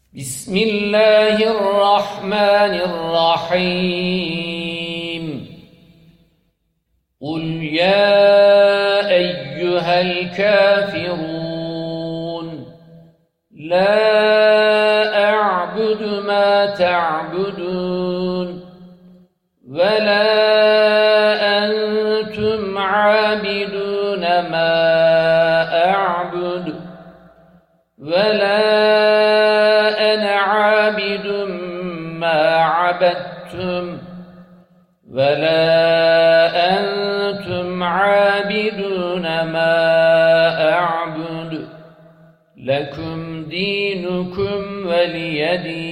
بسم الله الرحمن الرحيم قل يا أيها الكافرون لا أعبد ما تعبدون ولا أنتم عابدون ما أعبد ولا أنا عابد ما عبدتم ولا أنتم عابدون ما أعبد لكم دينكم ولي دين.